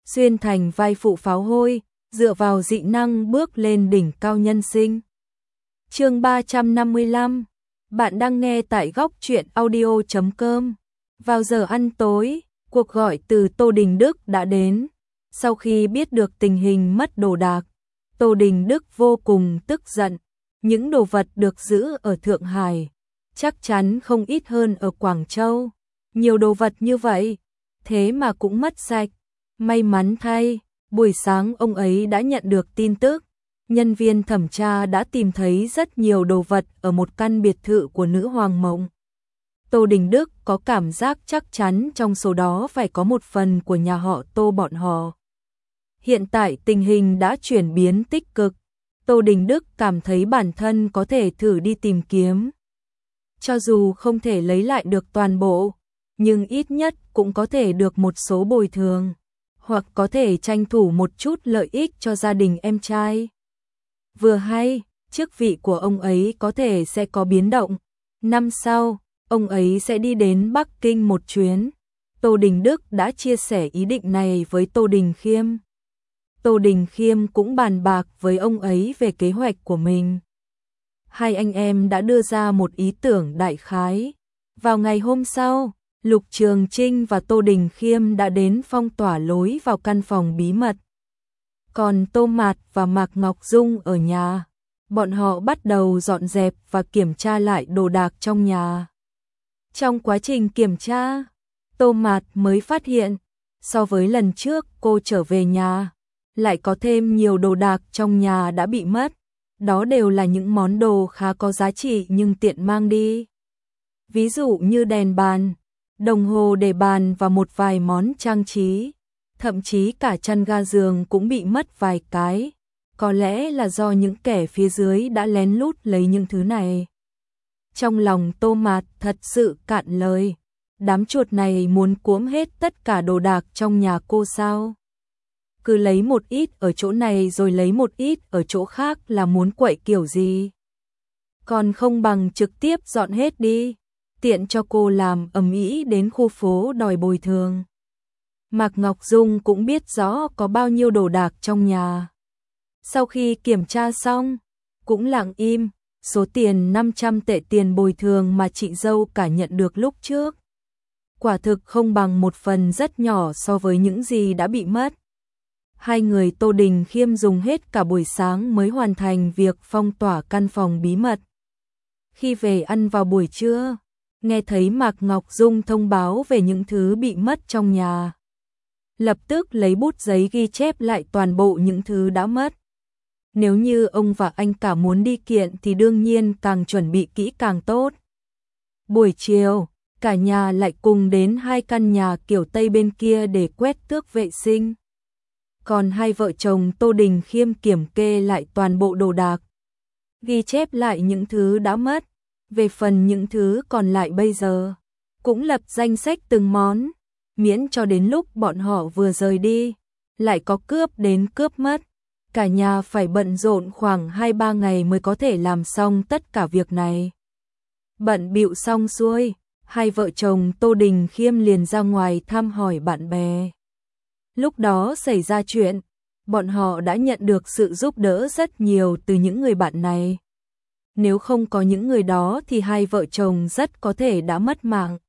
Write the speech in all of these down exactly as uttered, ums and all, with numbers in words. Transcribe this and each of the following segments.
xuyên thành vai phụ pháo hôi, dựa vào dị năng bước lên đỉnh cao nhân sinh. Chương ba trăm năm mươi lăm. Bạn đang nghe tại góc truyện audio chấm com. Vào giờ ăn tối, cuộc gọi từ Tô Đình Đức đã đến. Sau khi biết được tình hình mất đồ đạc, Tô Đình Đức vô cùng tức giận. Những đồ vật được giữ ở Thượng Hải chắc chắn không ít hơn ở Quảng Châu. Nhiều đồ vật như vậy, thế mà cũng mất sạch. May mắn thay, buổi sáng ông ấy đã nhận được tin tức. Nhân viên thẩm tra đã tìm thấy rất nhiều đồ vật ở một căn biệt thự của nữ hoàng Mộng. Tô Đình Đức có cảm giác chắc chắn trong số đó phải có một phần của nhà họ Tô bọn họ. Hiện tại tình hình đã chuyển biến tích cực. Tô Đình Đức cảm thấy bản thân có thể thử đi tìm kiếm. Cho dù không thể lấy lại được toàn bộ, nhưng ít nhất cũng có thể được một số bồi thường, hoặc có thể tranh thủ một chút lợi ích cho gia đình em trai. Vừa hay, chức vị của ông ấy có thể sẽ có biến động. Năm sau, ông ấy sẽ đi đến Bắc Kinh một chuyến. Tô Đình Đức đã chia sẻ ý định này với Tô Đình Khiêm. Tô Đình Khiêm cũng bàn bạc với ông ấy về kế hoạch của mình. Hai anh em đã đưa ra một ý tưởng đại khái. Vào ngày hôm sau, Lục Trường Trinh và Tô Đình Khiêm đã đến phong tỏa lối vào căn phòng bí mật. Còn Tô Mạt và Mạc Ngọc Dung ở nhà, bọn họ bắt đầu dọn dẹp và kiểm tra lại đồ đạc trong nhà. Trong quá trình kiểm tra, Tô Mạt mới phát hiện, so với lần trước cô trở về nhà, lại có thêm nhiều đồ đạc trong nhà đã bị mất. Đó đều là những món đồ khá có giá trị nhưng tiện mang đi. Ví dụ như đèn bàn, đồng hồ để bàn và một vài món trang trí. Thậm chí cả chăn ga giường cũng bị mất vài cái. Có lẽ là do những kẻ phía dưới đã lén lút lấy những thứ này. Trong lòng Tô Mạt thật sự cạn lời. Đám chuột này muốn cuỗm hết tất cả đồ đạc trong nhà cô sao? Cứ lấy một ít ở chỗ này rồi lấy một ít ở chỗ khác là muốn quậy kiểu gì? Còn không bằng trực tiếp dọn hết đi, tiện cho cô làm ầm ĩ đến khu phố đòi bồi thường. Mạc Ngọc Dung cũng biết rõ có bao nhiêu đồ đạc trong nhà. Sau khi kiểm tra xong, cũng lặng im, số tiền năm trăm tệ tiền bồi thường mà chị dâu cả nhận được lúc trước. Quả thực không bằng một phần rất nhỏ so với những gì đã bị mất. Hai người Tô Đình Khiêm dùng hết cả buổi sáng mới hoàn thành việc phong tỏa căn phòng bí mật. Khi về ăn vào buổi trưa, nghe thấy Mạc Ngọc Dung thông báo về những thứ bị mất trong nhà. Lập tức lấy bút giấy ghi chép lại toàn bộ những thứ đã mất. Nếu như ông và anh cả muốn đi kiện thì đương nhiên càng chuẩn bị kỹ càng tốt. Buổi chiều, cả nhà lại cùng đến hai căn nhà kiểu Tây bên kia để quét tước vệ sinh. Còn hai vợ chồng Tô Đình Khiêm kiểm kê lại toàn bộ đồ đạc, ghi chép lại những thứ đã mất. Về phần những thứ còn lại bây giờ, cũng lập danh sách từng món, miễn cho đến lúc bọn họ vừa rời đi, lại có cướp đến cướp mất. Cả nhà phải bận rộn khoảng hai ba ngày mới có thể làm xong tất cả việc này. Bận bịu xong xuôi, hai vợ chồng Tô Đình Khiêm liền ra ngoài thăm hỏi bạn bè. Lúc đó xảy ra chuyện, bọn họ đã nhận được sự giúp đỡ rất nhiều từ những người bạn này. Nếu không có những người đó thì hai vợ chồng rất có thể đã mất mạng.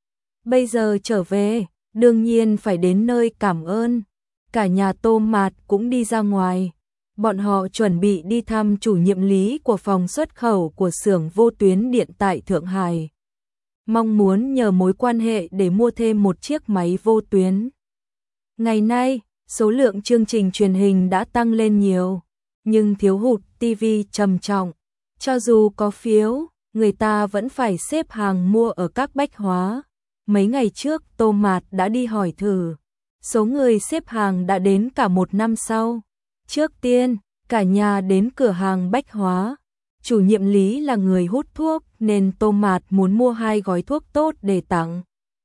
Bây giờ trở về, đương nhiên phải đến nơi cảm ơn. Cả nhà Tô Mạt cũng đi ra ngoài. Bọn họ chuẩn bị đi thăm chủ nhiệm lý của phòng xuất khẩu của xưởng vô tuyến điện tại Thượng Hải. Mong muốn nhờ mối quan hệ để mua thêm một chiếc máy vô tuyến. Ngày nay, số lượng chương trình truyền hình đã tăng lên nhiều, nhưng thiếu hụt ti vi trầm trọng. Cho dù có phiếu, người ta vẫn phải xếp hàng mua ở các bách hóa. Mấy ngày trước Tô Mạt đã đi hỏi thử, số người xếp hàng đã đến cả một năm sau. Trước tiên, cả nhà đến cửa hàng bách hóa. Chủ nhiệm lý là người hút thuốc nên Tô Mạt muốn mua hai gói thuốc tốt để tặng.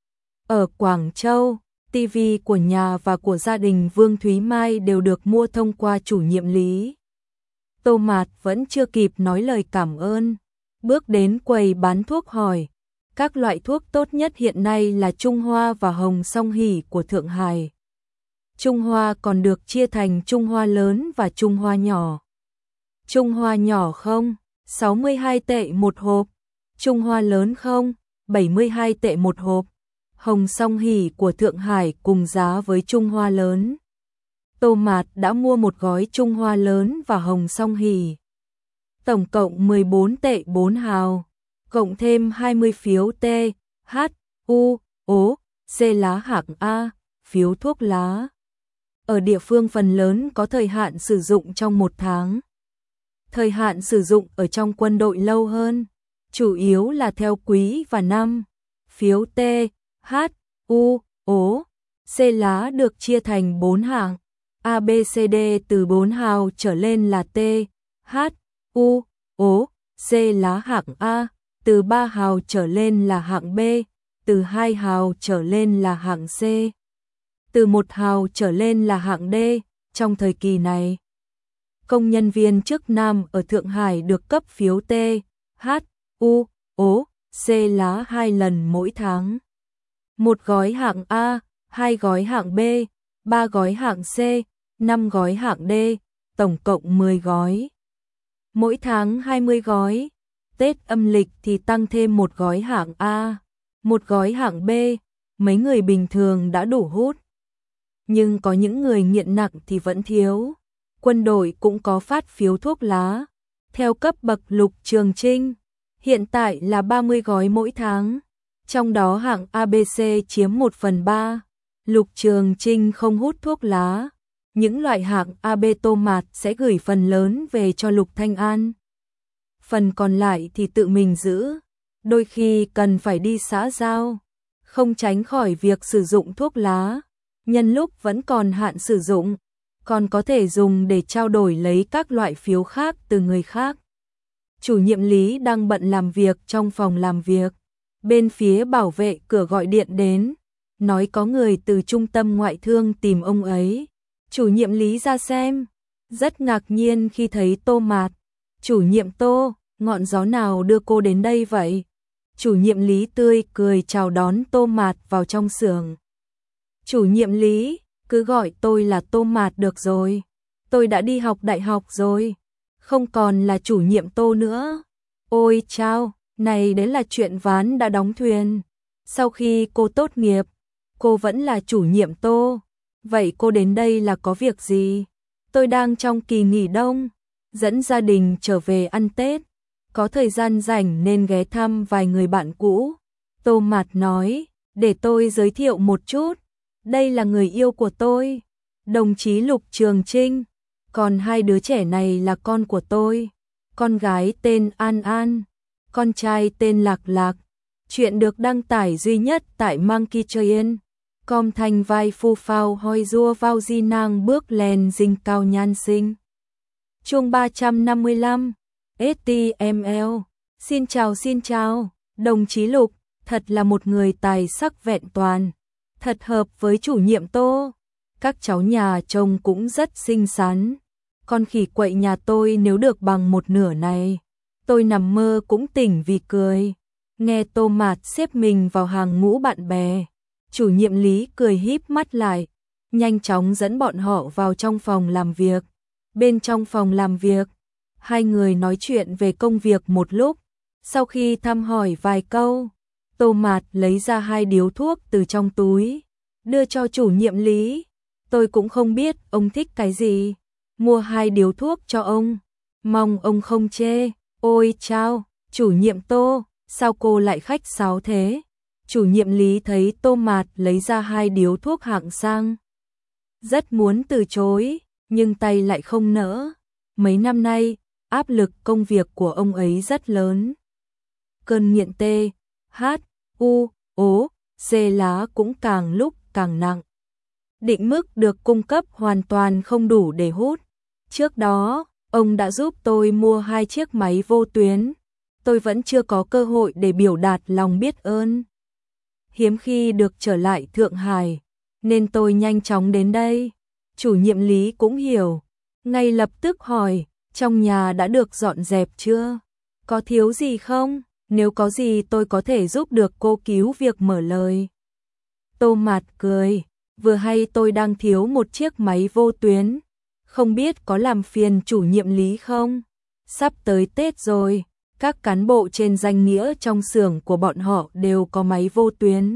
Ở Quảng Châu, ti vi của nhà và của gia đình Vương Thúy Mai đều được mua thông qua chủ nhiệm lý. Tô Mạt vẫn chưa kịp nói lời cảm ơn, bước đến quầy bán thuốc hỏi, các loại thuốc tốt nhất hiện nay là Trung Hoa và Hồng Song Hỷ của Thượng Hải. Trung Hoa còn được chia thành Trung Hoa lớn và Trung Hoa nhỏ. Trung Hoa nhỏ không, sáu mươi hai tệ một hộp. Trung Hoa lớn không, bảy mươi hai tệ một hộp. Hồng song hỉ của Thượng Hải cùng giá với Trung Hoa lớn. Tô Mạt đã mua một gói Trung Hoa lớn và hồng song hỉ. Tổng cộng mười bốn tệ bốn hào, cộng thêm hai mươi phiếu T, H, U, O, C lá hạng A, phiếu thuốc lá. Ở địa phương phần lớn có thời hạn sử dụng trong một tháng. Thời hạn sử dụng ở trong quân đội lâu hơn, chủ yếu là theo quý và năm. Phiếu T, H, U, O, C lá được chia thành bốn hạng. A, B, C, D từ bốn hào trở lên là T, H, U, O, C lá hạng A, từ ba hào trở lên là hạng B, từ hai hào trở lên là hạng C, từ một hào trở lên là hạng D. Trong thời kỳ này, công nhân viên chức nam ở Thượng Hải được cấp phiếu T, H, U, O, C lá hai lần mỗi tháng. Một gói hạng A, hai gói hạng B, ba gói hạng C, năm gói hạng D, tổng cộng mười gói. Mỗi tháng hai mươi gói. Tết âm lịch thì tăng thêm một gói hạng A, một gói hạng B, mấy người bình thường đã đủ hút. Nhưng có những người nghiện nặng thì vẫn thiếu. Quân đội cũng có phát phiếu thuốc lá, theo cấp bậc Lục Trường Chinh, hiện tại là ba mươi gói mỗi tháng, trong đó hạng A B C chiếm một phần ba. Lục Trường Chinh không hút thuốc lá, những loại hạng A B Tô Mạt sẽ gửi phần lớn về cho Lục Thanh An. Phần còn lại thì tự mình giữ, đôi khi cần phải đi xã giao, không tránh khỏi việc sử dụng thuốc lá, nhân lúc vẫn còn hạn sử dụng, còn có thể dùng để trao đổi lấy các loại phiếu khác từ người khác. Chủ nhiệm Lý đang bận làm việc trong phòng làm việc, bên phía bảo vệ cửa gọi điện đến, nói có người từ trung tâm ngoại thương tìm ông ấy. Chủ nhiệm Lý ra xem, rất ngạc nhiên khi thấy Tô Mạt. Chủ nhiệm Tô, ngọn gió nào đưa cô đến đây vậy? Chủ nhiệm Lý tươi cười chào đón Tô Mạt vào trong xưởng. Chủ nhiệm Lý, cứ gọi tôi là Tô Mạt được rồi. Tôi đã đi học đại học rồi, không còn là chủ nhiệm Tô nữa. Ôi chao, này đấy là chuyện ván đã đóng thuyền. Sau khi cô tốt nghiệp, cô vẫn là chủ nhiệm Tô. Vậy cô đến đây là có việc gì? Tôi đang trong kỳ nghỉ đông, dẫn gia đình trở về ăn Tết, có thời gian rảnh nên ghé thăm vài người bạn cũ. Tô Mạt nói, để tôi giới thiệu một chút, đây là người yêu của tôi, đồng chí Lục Trường Chinh, còn hai đứa trẻ này là con của tôi, con gái tên An An, con trai tên Lạc Lạc. Chuyện được đăng tải duy nhất tại Monkey Train. Com thành vai phu phao hoi rua vào di nàng bước lên dinh cao nhan sinh. Chương ba trăm năm mươi lăm, ét tê em lờ. Xin chào xin chào, đồng chí Lục, thật là một người tài sắc vẹn toàn, thật hợp với chủ nhiệm Tô. Các cháu nhà trông cũng rất xinh xắn. Con khỉ quậy nhà tôi nếu được bằng một nửa này, tôi nằm mơ cũng tỉnh vì cười. Nghe Tô Mạt xếp mình vào hàng ngũ bạn bè, chủ nhiệm Lý cười híp mắt lại, nhanh chóng dẫn bọn họ vào trong phòng làm việc. Bên trong phòng làm việc, hai người nói chuyện về công việc một lúc. Sau khi thăm hỏi vài câu, Tô Mạt lấy ra hai điếu thuốc từ trong túi, đưa cho chủ nhiệm Lý. Tôi cũng không biết ông thích cái gì, mua hai điếu thuốc cho ông, mong ông không chê. Ôi chao, chủ nhiệm Tô, sao cô lại khách sáo thế? Chủ nhiệm Lý thấy Tô Mạt lấy ra hai điếu thuốc hạng sang, rất muốn từ chối, nhưng tay lại không nỡ. Mấy năm nay, áp lực công việc của ông ấy rất lớn. Cơn nghiện T, H, U, O, C lá cũng càng lúc càng nặng. Định mức được cung cấp hoàn toàn không đủ để hút. Trước đó, ông đã giúp tôi mua hai chiếc máy vô tuyến. Tôi vẫn chưa có cơ hội để biểu đạt lòng biết ơn. Hiếm khi được trở lại Thượng Hải, nên tôi nhanh chóng đến đây. Chủ nhiệm Lý cũng hiểu, ngay lập tức hỏi, trong nhà đã được dọn dẹp chưa? Có thiếu gì không? Nếu có gì tôi có thể giúp được cô cứu việc mở lời. Tô Mạt cười, vừa hay tôi đang thiếu một chiếc máy vô tuyến, không biết có làm phiền chủ nhiệm Lý không? Sắp tới Tết rồi, các cán bộ trên danh nghĩa trong xưởng của bọn họ đều có máy vô tuyến.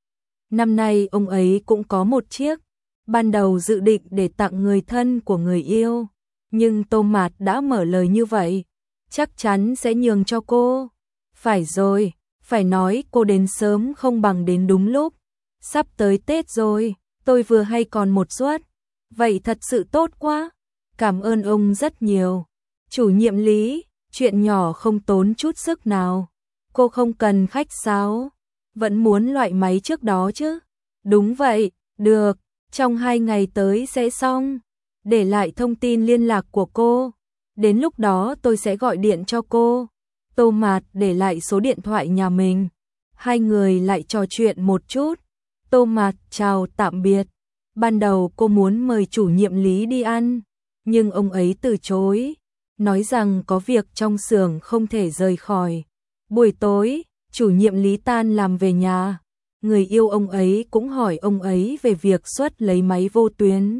Năm nay ông ấy cũng có một chiếc, ban đầu dự định để tặng người thân của người yêu, nhưng Tô Mạt đã mở lời như vậy, chắc chắn sẽ nhường cho cô. Phải rồi, phải nói cô đến sớm không bằng đến đúng lúc. Sắp tới Tết rồi, tôi vừa hay còn một suất. Vậy thật sự tốt quá. Cảm ơn ông rất nhiều. Chủ nhiệm Lý, chuyện nhỏ không tốn chút sức nào. Cô không cần khách sáo. Vẫn muốn loại máy trước đó chứ? Đúng vậy, được, trong hai ngày tới sẽ xong. Để lại thông tin liên lạc của cô. Đến lúc đó tôi sẽ gọi điện cho cô. Tô Mạt để lại số điện thoại nhà mình. Hai người lại trò chuyện một chút. Tô Mạt chào tạm biệt. Ban đầu cô muốn mời chủ nhiệm Lý đi ăn, nhưng ông ấy từ chối, nói rằng có việc trong xưởng không thể rời khỏi. Buổi tối, chủ nhiệm Lý tan làm về nhà. Người yêu ông ấy cũng hỏi ông ấy về việc xuất lấy máy vô tuyến.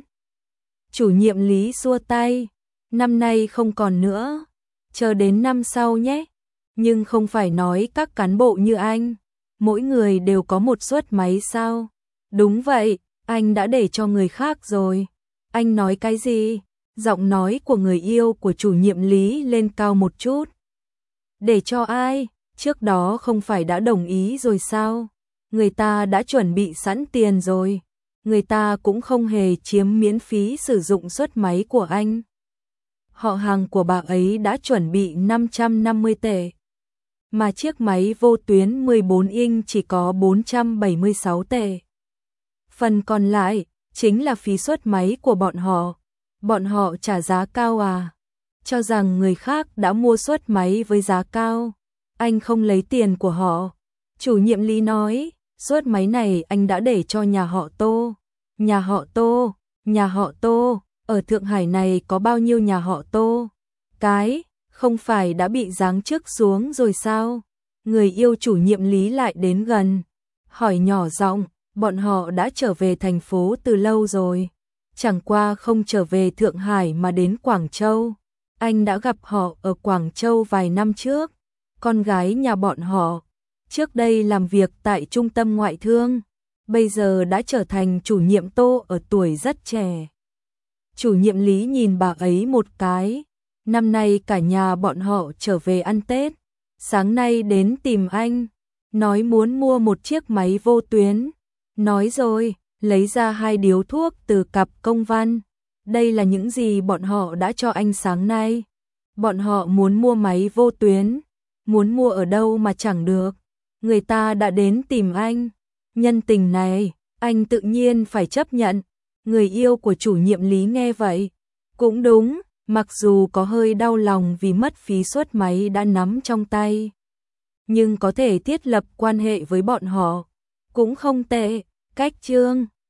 Chủ nhiệm Lý xua tay. Năm nay không còn nữa. Chờ đến năm sau nhé. Nhưng không phải nói các cán bộ như anh. Mỗi người đều có một suất máy sao? Đúng vậy, anh đã để cho người khác rồi. Anh nói cái gì? Giọng nói của người yêu của chủ nhiệm Lý lên cao một chút. Để cho ai? Trước đó không phải đã đồng ý rồi sao? Người ta đã chuẩn bị sẵn tiền rồi. Người ta cũng không hề chiếm miễn phí sử dụng suất máy của anh. Họ hàng của bà ấy đã chuẩn bị năm trăm năm mươi tệ. Mà chiếc máy vô tuyến mười bốn inch chỉ có bốn trăm bảy mươi sáu tệ. Phần còn lại chính là phí suất máy của bọn họ. Bọn họ trả giá cao à? Cho rằng người khác đã mua suất máy với giá cao. Anh không lấy tiền của họ. Chủ nhiệm Lý nói, suất máy này anh đã để cho nhà họ Tô. Nhà họ Tô, nhà họ Tô, ở Thượng Hải này có bao nhiêu nhà họ Tô? Cái, không phải đã bị giáng chức xuống rồi sao? Người yêu chủ nhiệm Lý lại đến gần, hỏi nhỏ giọng, bọn họ đã trở về thành phố từ lâu rồi. Chẳng qua không trở về Thượng Hải mà đến Quảng Châu. Anh đã gặp họ ở Quảng Châu vài năm trước. Con gái nhà bọn họ, trước đây làm việc tại trung tâm ngoại thương, bây giờ đã trở thành chủ nhiệm Tô ở tuổi rất trẻ. Chủ nhiệm Lý nhìn bà ấy một cái. Năm nay cả nhà bọn họ trở về ăn Tết. Sáng nay đến tìm anh, nói muốn mua một chiếc máy vô tuyến. Nói rồi, lấy ra hai điếu thuốc từ cặp công văn. Đây là những gì bọn họ đã cho anh sáng nay. Bọn họ muốn mua máy vô tuyến. Muốn mua ở đâu mà chẳng được. Người ta đã đến tìm anh. Nhân tình này, anh tự nhiên phải chấp nhận. Người yêu của chủ nhiệm Lý nghe vậy. Cũng đúng, mặc dù có hơi đau lòng vì mất phí suất máy đã nắm trong tay. Nhưng có thể thiết lập quan hệ với bọn họ. Cũng không tệ, cách chương.